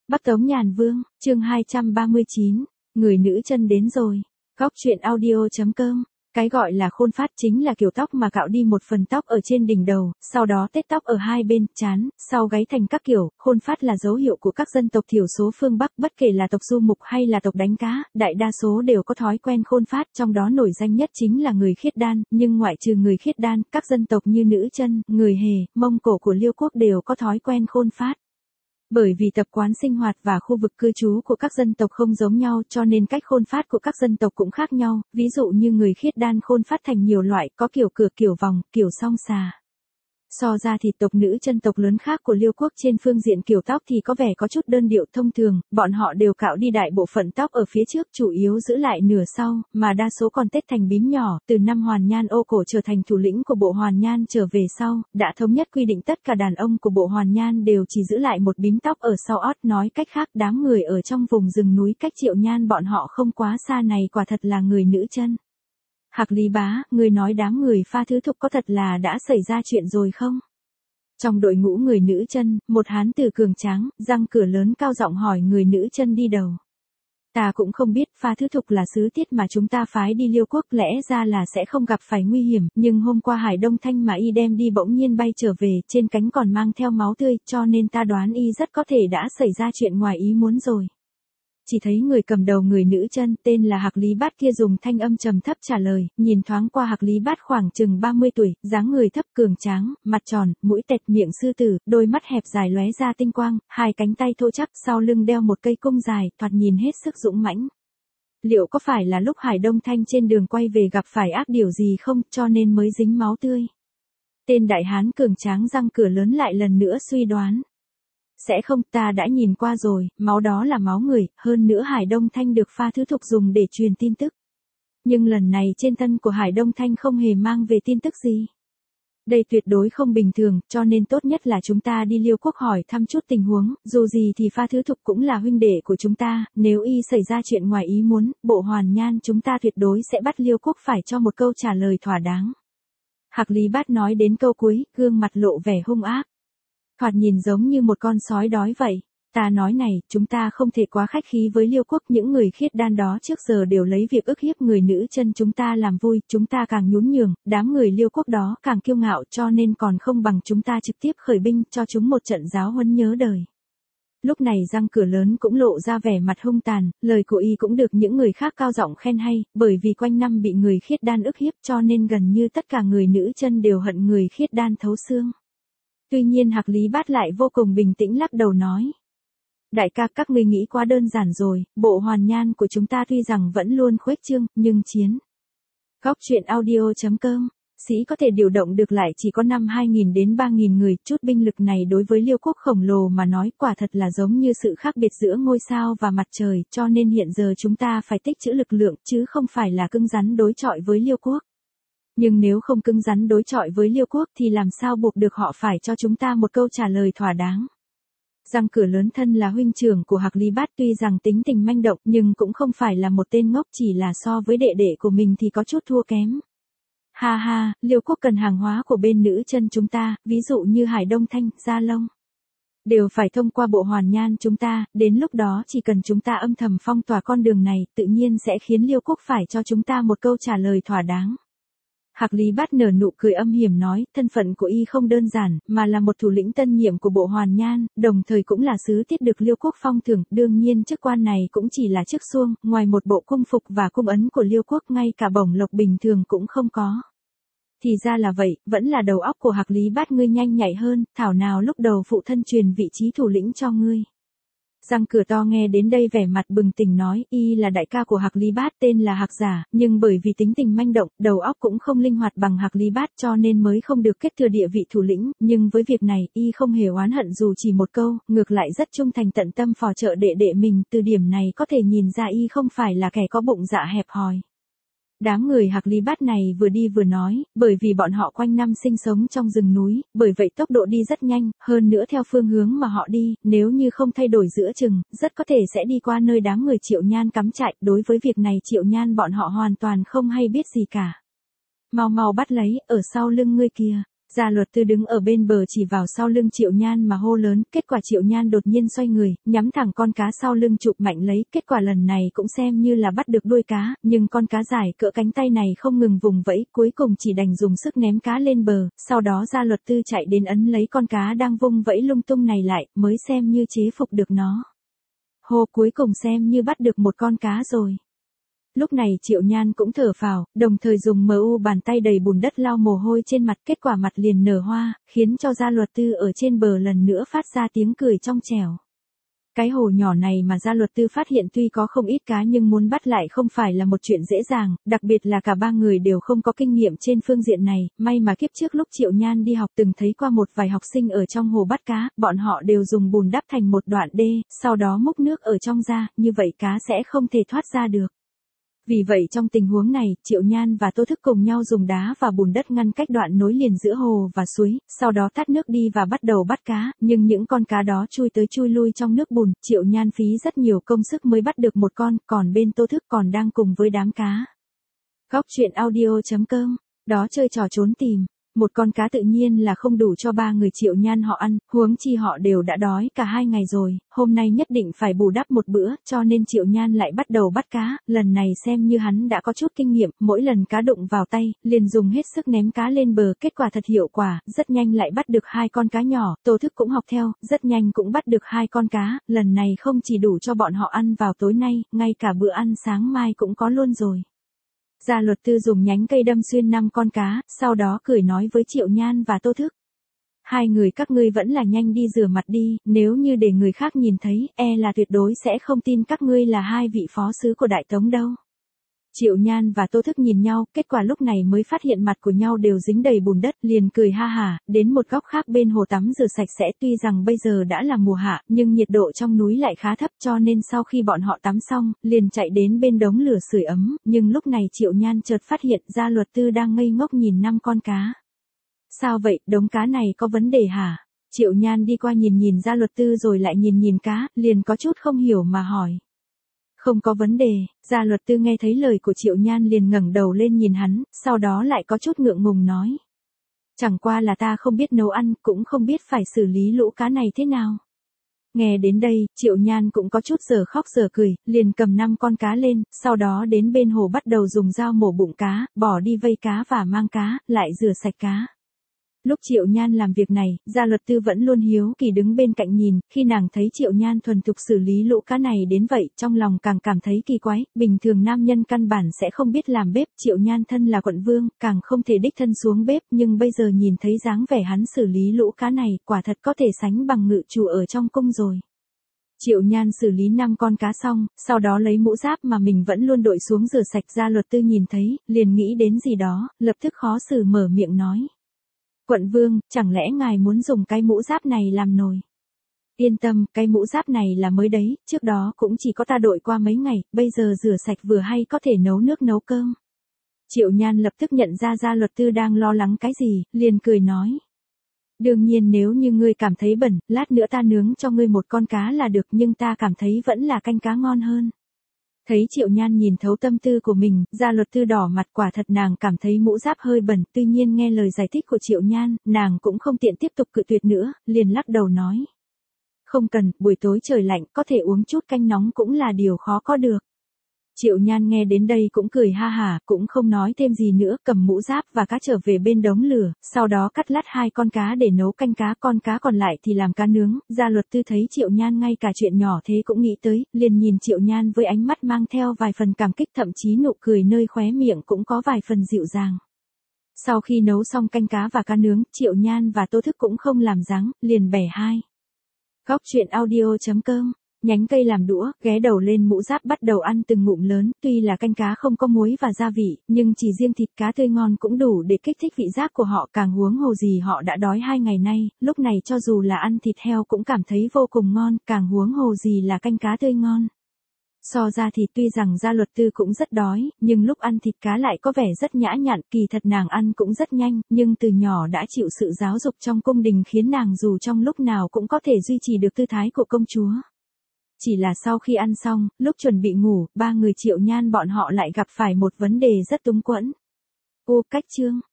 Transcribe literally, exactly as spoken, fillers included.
Bắc Tống Nhàn Vương, chương hai trăm ba mươi chín, người nữ chân đến rồi. Góc truyện audio chấm com. Cái gọi là khôn phát chính là kiểu tóc mà cạo đi một phần tóc ở trên đỉnh đầu, sau đó tết tóc ở hai bên, trán, sau gáy thành các kiểu. Khôn phát là dấu hiệu của các dân tộc thiểu số phương Bắc, bất kể là tộc du mục hay là tộc đánh cá, đại đa số đều có thói quen khôn phát, trong đó nổi danh nhất chính là người Khiết Đan, nhưng ngoại trừ người Khiết Đan, các dân tộc như nữ chân, người Hề, Mông Cổ của Liêu quốc đều có thói quen khôn phát. Bởi vì tập quán sinh hoạt và khu vực cư trú của các dân tộc không giống nhau cho nên cách khôn phát của các dân tộc cũng khác nhau, ví dụ như người Khiết Đan khôn phát thành nhiều loại, có kiểu cửa, kiểu vòng, kiểu song xà. So ra thì tộc nữ chân tộc lớn khác của Liêu quốc trên phương diện kiểu tóc thì có vẻ có chút đơn điệu thông thường, bọn họ đều cạo đi đại bộ phận tóc ở phía trước, chủ yếu giữ lại nửa sau, mà đa số còn tết thành bím nhỏ. Từ năm Hoàn Nhan Ô Cổ trở thành thủ lĩnh của bộ Hoàn Nhan trở về sau, đã thống nhất quy định tất cả đàn ông của bộ Hoàn Nhan đều chỉ giữ lại một bím tóc ở sau ót, nói cách khác đám người ở trong vùng rừng núi cách Triệu Nhan bọn họ không quá xa này quả thật là người nữ chân. Hạc Lý Bá, người nói đám người Pha Thứ Thục có thật là đã xảy ra chuyện rồi không? Trong đội ngũ người nữ chân, một hán tử cường tráng, răng cửa lớn cao giọng hỏi người nữ chân đi đầu. Ta cũng không biết, Pha Thứ Thục là sứ tiết mà chúng ta phái đi Liêu quốc, lẽ ra là sẽ không gặp phải nguy hiểm, nhưng hôm qua Hải Đông Thanh mà y đem đi bỗng nhiên bay trở về, trên cánh còn mang theo máu tươi, cho nên ta đoán y rất có thể đã xảy ra chuyện ngoài ý muốn rồi. Chỉ thấy người cầm đầu người nữ chân tên là Hạc Lý Bát kia dùng thanh âm trầm thấp trả lời, nhìn thoáng qua Hạc Lý Bát khoảng chừng ba mươi tuổi, dáng người thấp cường tráng, mặt tròn, mũi tẹt, miệng sư tử, đôi mắt hẹp dài lóe ra tinh quang, hai cánh tay thô chắc, sau lưng đeo một cây cung dài, thoạt nhìn hết sức dũng mãnh. Liệu có phải là lúc Hải Đông Thanh trên đường quay về gặp phải ác điều gì không, cho nên mới dính máu tươi? Tên đại hán cường tráng răng cửa lớn lại lần nữa suy đoán. Sẽ không, ta đã nhìn qua rồi, máu đó là máu người, hơn nữa Hải Đông Thanh được Pha Thứ Thục dùng để truyền tin tức. Nhưng lần này trên thân của Hải Đông Thanh không hề mang về tin tức gì. Đây tuyệt đối không bình thường, cho nên tốt nhất là chúng ta đi Liêu quốc hỏi thăm chút tình huống, dù gì thì Pha Thứ Thục cũng là huynh đệ của chúng ta, nếu y xảy ra chuyện ngoài ý muốn, bộ Hoàn Nhan chúng ta tuyệt đối sẽ bắt Liêu quốc phải cho một câu trả lời thỏa đáng. Hạc Lý Bát nói đến câu cuối, gương mặt lộ vẻ hung ác. Thoạt nhìn giống như một con sói đói vậy. Ta nói này, chúng ta không thể quá khách khí với Liêu quốc, những người Khiết Đan đó trước giờ đều lấy việc ức hiếp người nữ chân chúng ta làm vui, chúng ta càng nhún nhường, đám người Liêu quốc đó càng kiêu ngạo, cho nên còn không bằng chúng ta trực tiếp khởi binh cho chúng một trận giáo huấn nhớ đời. Lúc này răng cửa lớn cũng lộ ra vẻ mặt hung tàn, lời của y cũng được những người khác cao giọng khen hay, bởi vì quanh năm bị người Khiết Đan ức hiếp cho nên gần như tất cả người nữ chân đều hận người Khiết Đan thấu xương. Tuy nhiên Hạc Lý Bát lại vô cùng bình tĩnh lắc đầu nói. Đại ca, các ngươi nghĩ quá đơn giản rồi, bộ Hoàn Nhan của chúng ta tuy rằng vẫn luôn khuếch trương, nhưng chiến. Góc truyện audio chấm com, sĩ có thể điều động được lại chỉ có năm hai nghìn đến ba nghìn người, chút binh lực này đối với Liêu quốc khổng lồ mà nói quả thật là giống như sự khác biệt giữa ngôi sao và mặt trời, cho nên hiện giờ chúng ta phải tích trữ lực lượng, chứ không phải là cứng rắn đối chọi với Liêu quốc. Nhưng nếu không cứng rắn đối chọi với Liêu quốc thì làm sao buộc được họ phải cho chúng ta một câu trả lời thỏa đáng. Răng cửa lớn thân là huynh trưởng của Hạc Lý Bát tuy rằng tính tình manh động nhưng cũng không phải là một tên ngốc, chỉ là so với đệ đệ của mình thì có chút thua kém. Ha ha, Liêu quốc cần hàng hóa của bên nữ chân chúng ta, ví dụ như Hải Đông Thanh, Gia Long. Đều phải thông qua bộ Hoàn Nhan chúng ta, đến lúc đó chỉ cần chúng ta âm thầm phong tỏa con đường này, tự nhiên sẽ khiến Liêu quốc phải cho chúng ta một câu trả lời thỏa đáng. Hạc Lý Bát nở nụ cười âm hiểm nói, thân phận của y không đơn giản, mà là một thủ lĩnh tân nhiệm của bộ Hoàn Nhan, đồng thời cũng là sứ tiết được Liêu quốc phong thưởng, đương nhiên chức quan này cũng chỉ là chức xuông, ngoài một bộ cung phục và cung ấn của Liêu quốc ngay cả bổng lộc bình thường cũng không có. Thì ra là vậy, vẫn là đầu óc của Hạc Lý Bát ngươi nhanh nhạy hơn, thảo nào lúc đầu phụ thân truyền vị trí thủ lĩnh cho ngươi. Răng cửa to nghe đến đây vẻ mặt bừng tỉnh nói, y là đại ca của Hạc Lý Bát tên là Hạc Giả, nhưng bởi vì tính tình manh động, đầu óc cũng không linh hoạt bằng Hạc Lý Bát cho nên mới không được kết thừa địa vị thủ lĩnh, nhưng với việc này, y không hề oán hận dù chỉ một câu, ngược lại rất trung thành tận tâm phò trợ đệ đệ mình, từ điểm này có thể nhìn ra y không phải là kẻ có bụng dạ hẹp hòi. Đám người Hạc Lý Bát này vừa đi vừa nói, bởi vì bọn họ quanh năm sinh sống trong rừng núi, bởi vậy tốc độ đi rất nhanh, hơn nữa theo phương hướng mà họ đi, nếu như không thay đổi giữa chừng, rất có thể sẽ đi qua nơi đám người Triệu Nhan cắm trại, đối với việc này Triệu Nhan bọn họ hoàn toàn không hay biết gì cả. Mau mau bắt lấy, ở sau lưng ngươi kia. Gia luật tư đứng ở bên bờ chỉ vào sau lưng Triệu Nhan mà hô lớn, kết quả Triệu Nhan đột nhiên xoay người, nhắm thẳng con cá sau lưng chụp mạnh lấy, kết quả lần này cũng xem như là bắt được đuôi cá, nhưng con cá dài cỡ cánh tay này không ngừng vùng vẫy, cuối cùng chỉ đành dùng sức ném cá lên bờ, sau đó Gia luật tư chạy đến ấn lấy con cá đang vung vẫy lung tung này lại, mới xem như chế phục được nó. Hô, cuối cùng xem như bắt được một con cá rồi. Lúc này Triệu Nhan cũng thở phào, đồng thời dùng mờ u bàn tay đầy bùn đất lau mồ hôi trên mặt, kết quả mặt liền nở hoa, khiến cho Gia luật tư ở trên bờ lần nữa phát ra tiếng cười trong trẻo. Cái hồ nhỏ này mà Gia luật tư phát hiện tuy có không ít cá nhưng muốn bắt lại không phải là một chuyện dễ dàng, đặc biệt là cả ba người đều không có kinh nghiệm trên phương diện này, may mà kiếp trước lúc Triệu Nhan đi học từng thấy qua một vài học sinh ở trong hồ bắt cá, bọn họ đều dùng bùn đắp thành một đoạn đê, sau đó múc nước ở trong ra, như vậy cá sẽ không thể thoát ra được. Vì vậy trong tình huống này, Triệu Nhan và Tô Thức cùng nhau dùng đá và bùn đất ngăn cách đoạn nối liền giữa hồ và suối, sau đó tát nước đi và bắt đầu bắt cá, nhưng những con cá đó chui tới chui lui trong nước bùn, Triệu Nhan phí rất nhiều công sức mới bắt được một con, còn bên Tô Thức còn đang cùng với đám cá. Góc truyện audio chấm com, đó chơi trò trốn tìm. Một con cá tự nhiên là không đủ cho ba người Triệu Nhan họ ăn, huống chi họ đều đã đói cả hai ngày rồi, hôm nay nhất định phải bù đắp một bữa, cho nên Triệu Nhan lại bắt đầu bắt cá, lần này xem như hắn đã có chút kinh nghiệm, mỗi lần cá đụng vào tay, liền dùng hết sức ném cá lên bờ, kết quả thật hiệu quả, rất nhanh lại bắt được hai con cá nhỏ, Tô Thức cũng học theo, rất nhanh cũng bắt được hai con cá, lần này không chỉ đủ cho bọn họ ăn vào tối nay, ngay cả bữa ăn sáng mai cũng có luôn rồi. Gia luật tư dùng nhánh cây đâm xuyên năm con cá, sau đó cười nói với Triệu Nhan và Tô Thức. Hai người các ngươi vẫn là nhanh đi rửa mặt đi, nếu như để người khác nhìn thấy, e là tuyệt đối sẽ không tin các ngươi là hai vị phó sứ của Đại Tống đâu. Triệu Nhan và Tô Thức nhìn nhau, kết quả lúc này mới phát hiện mặt của nhau đều dính đầy bùn đất, liền cười ha hả, đến một góc khác bên hồ tắm rửa sạch sẽ, tuy rằng bây giờ đã là mùa hạ, nhưng nhiệt độ trong núi lại khá thấp cho nên sau khi bọn họ tắm xong, liền chạy đến bên đống lửa sưởi ấm, nhưng lúc này Triệu Nhan chợt phát hiện Gia luật tư đang ngây ngốc nhìn năm con cá. Sao vậy, đống cá này có vấn đề hả? Triệu Nhan đi qua nhìn nhìn Gia luật tư rồi lại nhìn nhìn cá, liền có chút không hiểu mà hỏi. Không có vấn đề, Gia luật tư nghe thấy lời của Triệu Nhan liền ngẩng đầu lên nhìn hắn, sau đó lại có chút ngượng ngùng nói. Chẳng qua là ta không biết nấu ăn, cũng không biết phải xử lý lũ cá này thế nào. Nghe đến đây, Triệu Nhan cũng có chút giờ khóc giờ cười, liền cầm năm con cá lên, sau đó đến bên hồ bắt đầu dùng dao mổ bụng cá, bỏ đi vây cá và mang cá, lại rửa sạch cá. Lúc Triệu Nhan làm việc này, Gia luật tư vẫn luôn hiếu kỳ đứng bên cạnh nhìn, khi nàng thấy Triệu Nhan thuần thục xử lý lũ cá này đến vậy, trong lòng càng cảm thấy kỳ quái, bình thường nam nhân căn bản sẽ không biết làm bếp, Triệu Nhan thân là quận vương, càng không thể đích thân xuống bếp, nhưng bây giờ nhìn thấy dáng vẻ hắn xử lý lũ cá này, quả thật có thể sánh bằng ngự chủ ở trong cung rồi. Triệu Nhan xử lý năm con cá xong, sau đó lấy mũ giáp mà mình vẫn luôn đội xuống rửa sạch. Gia luật tư nhìn thấy, liền nghĩ đến gì đó, lập tức khó xử mở miệng nói. Quận vương, chẳng lẽ ngài muốn dùng cái mũ giáp này làm nồi? Yên tâm, cái mũ giáp này là mới đấy, trước đó cũng chỉ có ta đội qua mấy ngày, bây giờ rửa sạch vừa hay có thể nấu nước nấu cơm. Triệu Nhan lập tức nhận ra Gia luật tư đang lo lắng cái gì, liền cười nói. Đương nhiên nếu như ngươi cảm thấy bẩn, lát nữa ta nướng cho ngươi một con cá là được, nhưng ta cảm thấy vẫn là canh cá ngon hơn. Thấy Triệu Nhan nhìn thấu tâm tư của mình, Gia luật tư đỏ mặt, quả thật nàng cảm thấy mũ giáp hơi bẩn, tuy nhiên nghe lời giải thích của Triệu Nhan, nàng cũng không tiện tiếp tục cự tuyệt nữa, liền lắc đầu nói. Không cần, buổi tối trời lạnh, có thể uống chút canh nóng cũng là điều khó có được. Triệu Nhan nghe đến đây cũng cười ha hả, cũng không nói thêm gì nữa, cầm mũ giáp và cá trở về bên đống lửa, sau đó cắt lát hai con cá để nấu canh cá, con cá còn lại thì làm cá nướng. Gia luật tư thấy Triệu Nhan ngay cả chuyện nhỏ thế cũng nghĩ tới, liền nhìn Triệu Nhan với ánh mắt mang theo vài phần cảm kích, thậm chí nụ cười nơi khóe miệng cũng có vài phần dịu dàng. Sau khi nấu xong canh cá và cá nướng, Triệu Nhan và Tô Thức cũng không làm dáng, liền bẻ hai. Góc truyện audio chấm com, nhánh cây làm đũa, ghé đầu lên mũ giáp bắt đầu ăn từng ngụm lớn, tuy là canh cá không có muối và gia vị, nhưng chỉ riêng thịt cá tươi ngon cũng đủ để kích thích vị giác của họ, càng huống hồ gì họ đã đói hai ngày nay, lúc này cho dù là ăn thịt heo cũng cảm thấy vô cùng ngon, càng huống hồ gì là canh cá tươi ngon. So ra thì tuy rằng Gia luật tư cũng rất đói, nhưng lúc ăn thịt cá lại có vẻ rất nhã nhặn, kỳ thật nàng ăn cũng rất nhanh, nhưng từ nhỏ đã chịu sự giáo dục trong cung đình khiến nàng dù trong lúc nào cũng có thể duy trì được tư thái của công chúa. Chỉ là sau khi ăn xong, lúc chuẩn bị ngủ, ba người Triệu Nhan bọn họ lại gặp phải một vấn đề rất túng quẫn. Ô cách chương.